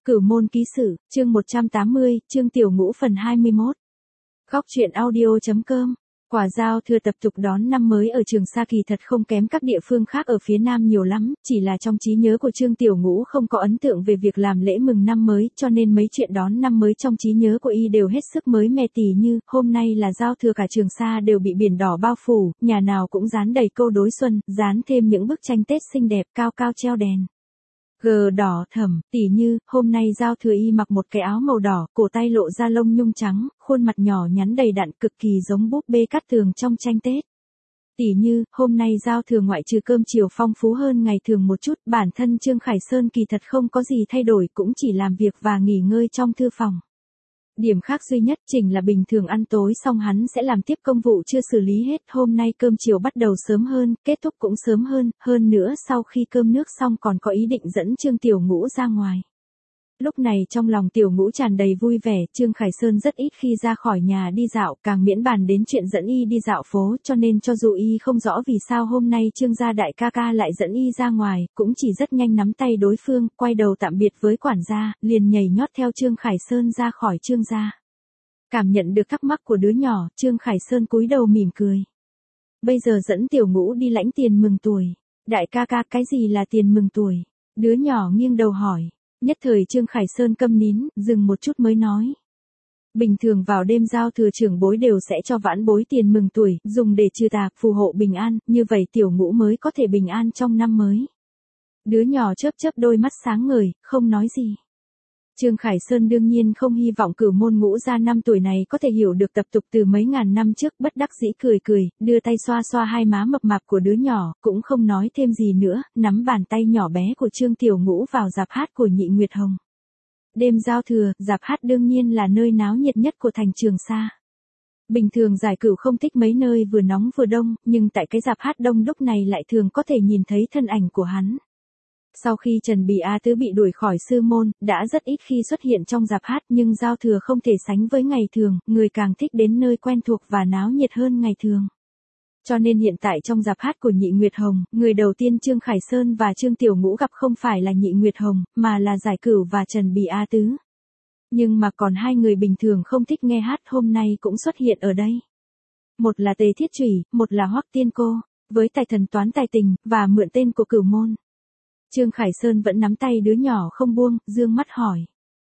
Cửu môn ký sự, chương 180, chương tiểu ngũ phần 21. Góc truyện audio.com. Quả giao thừa tập tục đón năm mới ở Trường Sa kỳ thật không kém các địa phương khác ở phía Nam nhiều lắm, chỉ là trong trí nhớ của Trương Tiểu Ngũ không có ấn tượng về việc làm lễ mừng năm mới, cho nên mấy chuyện đón năm mới trong trí nhớ của y đều hết sức mới mẻ, tỉ như hôm nay là giao thừa, cả Trường Sa đều bị biển đỏ bao phủ, nhà nào cũng dán đầy câu đối xuân, dán thêm những bức tranh Tết xinh đẹp cao cao treo đèn gờ đỏ thẫm, tỉ như hôm nay giao thừa y mặc một cái áo màu đỏ, cổ tay lộ ra lông nhung trắng, khuôn mặt nhỏ nhắn đầy đặn cực kỳ giống búp bê cát tường trong tranh Tết. Tỉ như hôm nay giao thừa ngoại trừ cơm chiều phong phú hơn ngày thường một chút, bản thân Trương Khải Sơn kỳ thật không có gì thay đổi, cũng chỉ làm việc và nghỉ ngơi trong thư phòng. Điểm khác duy nhất chính là bình thường ăn tối xong hắn sẽ làm tiếp công vụ chưa xử lý hết, hôm nay cơm chiều bắt đầu sớm hơn, kết thúc cũng sớm hơn nữa sau khi cơm nước xong còn có ý định dẫn Trương Tiểu Ngũ ra ngoài. Lúc này trong lòng Tiểu Ngũ tràn đầy vui vẻ, Trương Khải Sơn rất ít khi ra khỏi nhà đi dạo, càng miễn bàn đến chuyện dẫn y đi dạo phố, cho nên cho dù y không rõ vì sao hôm nay Trương gia đại ca ca lại dẫn y ra ngoài, cũng chỉ rất nhanh nắm tay đối phương, quay đầu tạm biệt với quản gia, liền nhảy nhót theo Trương Khải Sơn ra khỏi Trương gia. Cảm nhận được thắc mắc của đứa nhỏ, Trương Khải Sơn cúi đầu mỉm cười. Bây giờ dẫn Tiểu Ngũ đi lãnh tiền mừng tuổi. Đại ca ca, cái gì là tiền mừng tuổi? Đứa nhỏ nghiêng đầu hỏi. Nhất thời Trương Khải Sơn câm nín, dừng một chút mới nói. Bình thường vào đêm giao thừa trưởng bối đều sẽ cho vãn bối tiền mừng tuổi, dùng để trừ tà, phù hộ bình an, như vậy Tiểu Ngũ mới có thể bình an trong năm mới. Đứa nhỏ chớp chớp đôi mắt sáng ngời, không nói gì. Trương Khải Sơn đương nhiên không hy vọng Cửu môn Ngũ gia năm tuổi này có thể hiểu được tập tục từ mấy ngàn năm trước, bất đắc dĩ cười, đưa tay xoa xoa hai má mập mạp của đứa nhỏ, cũng không nói thêm gì nữa, nắm bàn tay nhỏ bé của Trương Tiểu Ngũ vào dạp hát của Nhị Nguyệt Hồng. Đêm giao thừa, dạp hát đương nhiên là nơi náo nhiệt nhất của thành Trường Sa. Bình thường Giải Cửu không thích mấy nơi vừa nóng vừa đông, nhưng tại cái dạp hát đông đúc này lại thường có thể nhìn thấy thân ảnh của hắn. Sau khi Trần Bì A Tứ bị đuổi khỏi sư môn, đã rất ít khi xuất hiện trong dạp hát, nhưng giao thừa không thể sánh với ngày thường, người càng thích đến nơi quen thuộc và náo nhiệt hơn ngày thường. Cho nên hiện tại trong dạp hát của Nhị Nguyệt Hồng, người đầu tiên Trương Khải Sơn và Trương Tiểu Ngũ gặp không phải là Nhị Nguyệt Hồng, mà là Giải Cửu và Trần Bì A Tứ. Nhưng mà còn hai người bình thường không thích nghe hát hôm nay cũng xuất hiện ở đây. Một là Tề Thiết Chủy, một là Hoắc Tiên Cô, với tài thần toán tài tình, và mượn tên của Cửu môn. Trương Khải Sơn vẫn nắm tay đứa nhỏ không buông, dương mắt hỏi.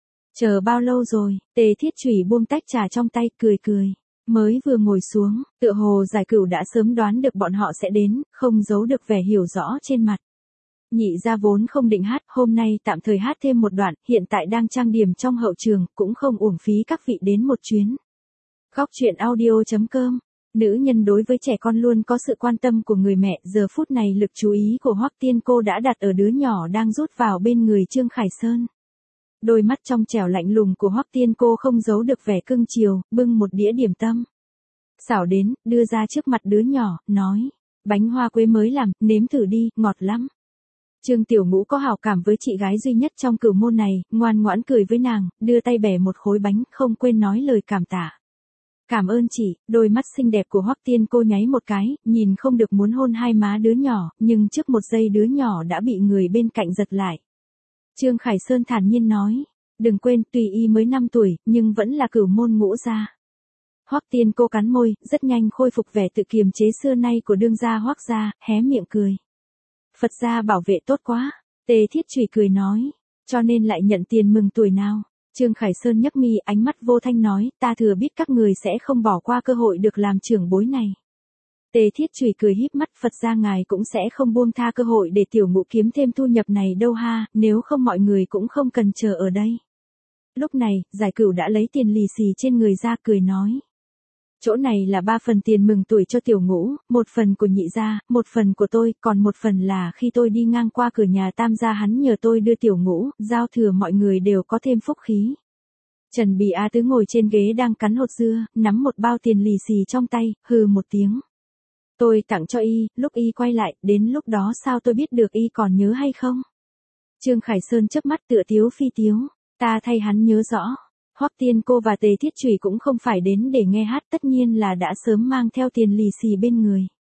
Chờ bao lâu rồi? Tề Thiết Chủy buông tách trà trong tay, cười. Mới vừa ngồi xuống, tựa hồ Giải Cửu đã sớm đoán được bọn họ sẽ đến, không giấu được vẻ hiểu rõ trên mặt. Nhị gia vốn không định hát, hôm nay tạm thời hát thêm một đoạn, hiện tại đang trang điểm trong hậu trường, cũng không uổng phí các vị đến một chuyến. Góc truyện audio.com. Nữ nhân đối với trẻ con luôn có sự quan tâm của người mẹ, giờ phút này lực chú ý của Hoắc Tiên Cô đã đặt ở đứa nhỏ đang rút vào bên người Trương Khải Sơn. Đôi mắt trong trẻo lạnh lùng của Hoắc Tiên Cô không giấu được vẻ cưng chiều, bưng một đĩa điểm tâm xảo đến, đưa ra trước mặt đứa nhỏ, nói, bánh hoa quế mới làm, nếm thử đi, ngọt lắm. Trương Tiểu Ngũ có hảo cảm với chị gái duy nhất trong Cửu môn này, ngoan ngoãn cười với nàng, đưa tay bẻ một khối bánh, không quên nói lời cảm tạ. Cảm ơn chị. Đôi mắt xinh đẹp của Hoắc Tiên Cô nháy một cái, nhìn không được muốn hôn hai má đứa nhỏ, nhưng trước một giây đứa nhỏ đã bị người bên cạnh giật lại. Trương Khải Sơn thản nhiên nói, đừng quên tuy y mới 5 tuổi, nhưng vẫn là Cửu môn Ngũ gia. Hoắc Tiên Cô cắn môi, rất nhanh khôi phục vẻ tự kiềm chế xưa nay của đương gia Hoắc gia, hé miệng cười. Phật gia bảo vệ tốt quá. Tề Thiết Chủy cười nói, cho nên lại nhận tiền mừng tuổi nào. Trương Khải Sơn nhấc mi, ánh mắt vô thanh nói, ta thừa biết các người sẽ không bỏ qua cơ hội được làm trưởng bối này. Tề Thiết Chủy cười híp mắt, Phật gia ngài cũng sẽ không buông tha cơ hội để Tiểu Ngũ kiếm thêm thu nhập này đâu ha, nếu không mọi người cũng không cần chờ ở đây. Lúc này, Giải Cửu đã lấy tiền lì xì trên người ra, cười nói. Chỗ này là 3 phần tiền mừng tuổi cho Tiểu Ngũ, 1 phần của Nhị gia, 1 phần của tôi, còn 1 phần là khi tôi đi ngang qua cửa nhà Tam gia hắn nhờ tôi đưa Tiểu Ngũ, giao thừa mọi người đều có thêm phúc khí. Trần Bì A Tứ ngồi trên ghế đang cắn hột dưa, nắm một bao tiền lì xì trong tay, hừ một tiếng. Tôi tặng cho y, lúc y quay lại, đến lúc đó sao tôi biết được y còn nhớ hay không? Trương Khải Sơn chớp mắt tựa tiếu phi tiếu, ta thay hắn nhớ rõ. Hoắc Tiên Cô và Tề Thiết Chủy cũng không phải đến để nghe hát, tất nhiên là đã sớm mang theo tiền lì xì bên người.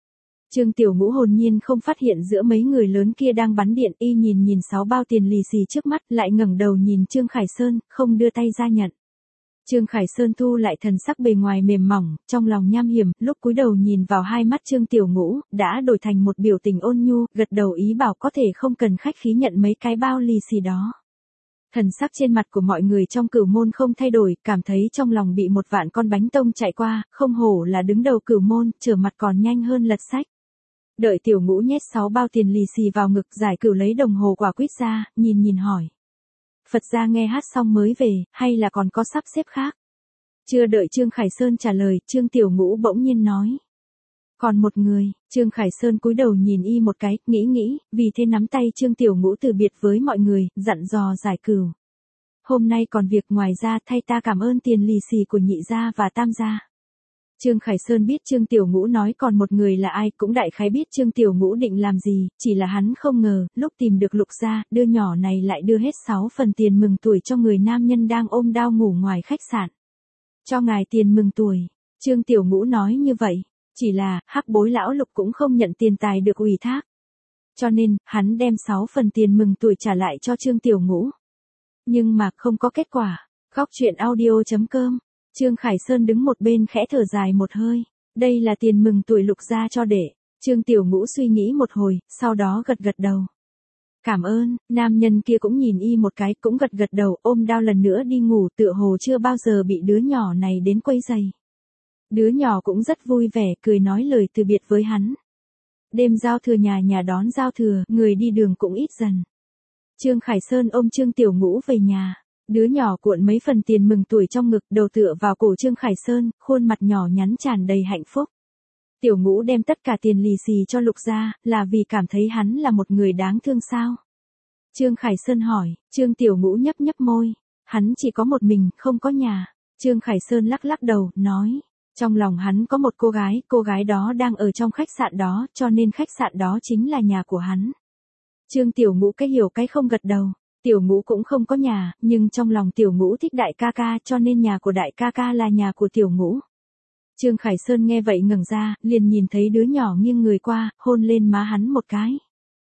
Trương Tiểu Ngũ hồn nhiên không phát hiện giữa mấy người lớn kia đang bắn điện, y nhìn 6 bao tiền lì xì trước mắt, lại ngẩng đầu nhìn Trương Khải Sơn, không đưa tay ra nhận. Trương Khải Sơn thu lại thần sắc bề ngoài mềm mỏng, trong lòng nham hiểm, lúc cúi đầu nhìn vào hai mắt Trương Tiểu Ngũ, đã đổi thành một biểu tình ôn nhu, gật đầu ý bảo có thể không cần khách khí nhận mấy cái bao lì xì đó. Thần sắc trên mặt của mọi người trong Cửu môn không thay đổi, cảm thấy trong lòng bị một vạn con bánh tông chạy qua, không hổ là đứng đầu Cửu môn, trở mặt còn nhanh hơn lật sách. Đợi Tiểu Ngũ nhét 6 bao tiền lì xì vào ngực, Giải Cửu lấy đồng hồ quả quýt ra, nhìn hỏi. Phật gia nghe hát xong mới về, hay là còn có sắp xếp khác? Chưa đợi Trương Khải Sơn trả lời, Trương Tiểu Ngũ bỗng nhiên nói. Còn một người, Trương Khải Sơn cúi đầu nhìn y một cái, nghĩ, vì thế nắm tay Trương Tiểu Ngũ từ biệt với mọi người, dặn dò Giải Cửu. Hôm nay còn việc, ngoài ra thay ta cảm ơn tiền lì xì của nhị gia và tam gia. Trương Khải Sơn biết Trương Tiểu Ngũ nói còn một người là ai, cũng đại khái biết Trương Tiểu Ngũ định làm gì, chỉ là hắn không ngờ, lúc tìm được Lục gia, đứa nhỏ này lại đưa hết 6 phần tiền mừng tuổi cho người nam nhân đang ôm đau ngủ ngoài khách sạn. Cho ngài tiền mừng tuổi, Trương Tiểu Ngũ nói như vậy, chỉ là, hắc bối lão Lục cũng không nhận tiền tài được ủy thác. Cho nên, hắn đem 6 phần tiền mừng tuổi trả lại cho Trương Tiểu Ngũ. Nhưng mà không có kết quả. Góc truyện audio.com. Trương Khải Sơn đứng một bên khẽ thở dài một hơi. Đây là tiền mừng tuổi Lục gia cho đệ. Trương Tiểu Ngũ suy nghĩ một hồi, sau đó gật đầu. Cảm ơn, nam nhân kia cũng nhìn y một cái, cũng gật đầu, ôm đao lần nữa đi ngủ, tựa hồ chưa bao giờ bị đứa nhỏ này đến quấy rầy. Đứa nhỏ cũng rất vui vẻ, cười nói lời từ biệt với hắn. Đêm giao thừa nhà đón giao thừa, người đi đường cũng ít dần. Trương Khải Sơn ôm Trương Tiểu Ngũ về nhà. Đứa nhỏ cuộn mấy phần tiền mừng tuổi trong ngực, đầu tựa vào cổ Trương Khải Sơn, khuôn mặt nhỏ nhắn tràn đầy hạnh phúc. Tiểu Ngũ đem tất cả tiền lì xì cho Lục gia, là vì cảm thấy hắn là một người đáng thương sao? Trương Khải Sơn hỏi, Trương Tiểu Ngũ nhấp môi. Hắn chỉ có một mình, không có nhà. Trương Khải Sơn lắc đầu, nói. Trong lòng hắn có một cô gái đó đang ở trong khách sạn đó, cho nên khách sạn đó chính là nhà của hắn. Trương Tiểu Ngũ cái hiểu cái không gật đầu. Tiểu Ngũ cũng không có nhà, nhưng trong lòng Tiểu Ngũ thích đại ca ca, cho nên nhà của đại ca ca là nhà của Tiểu Ngũ. Trương Khải Sơn nghe vậy ngẩng ra, liền nhìn thấy đứa nhỏ nghiêng người qua, hôn lên má hắn một cái.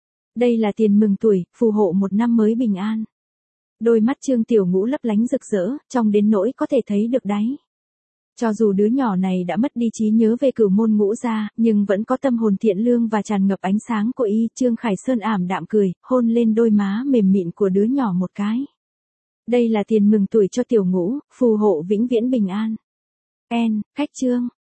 Đây là tiền mừng tuổi, phù hộ một năm mới bình an. Đôi mắt Trương Tiểu Ngũ lấp lánh rực rỡ, trong đến nỗi có thể thấy được đáy. Cho dù đứa nhỏ này đã mất đi trí nhớ về Cửu môn Ngũ gia, nhưng vẫn có tâm hồn thiện lương và tràn ngập ánh sáng của y. Trương Khải Sơn ảm đạm cười, hôn lên đôi má mềm mịn của đứa nhỏ một cái. Đây là tiền mừng tuổi cho Tiểu Ngũ, phù hộ vĩnh viễn bình an. Khách trương.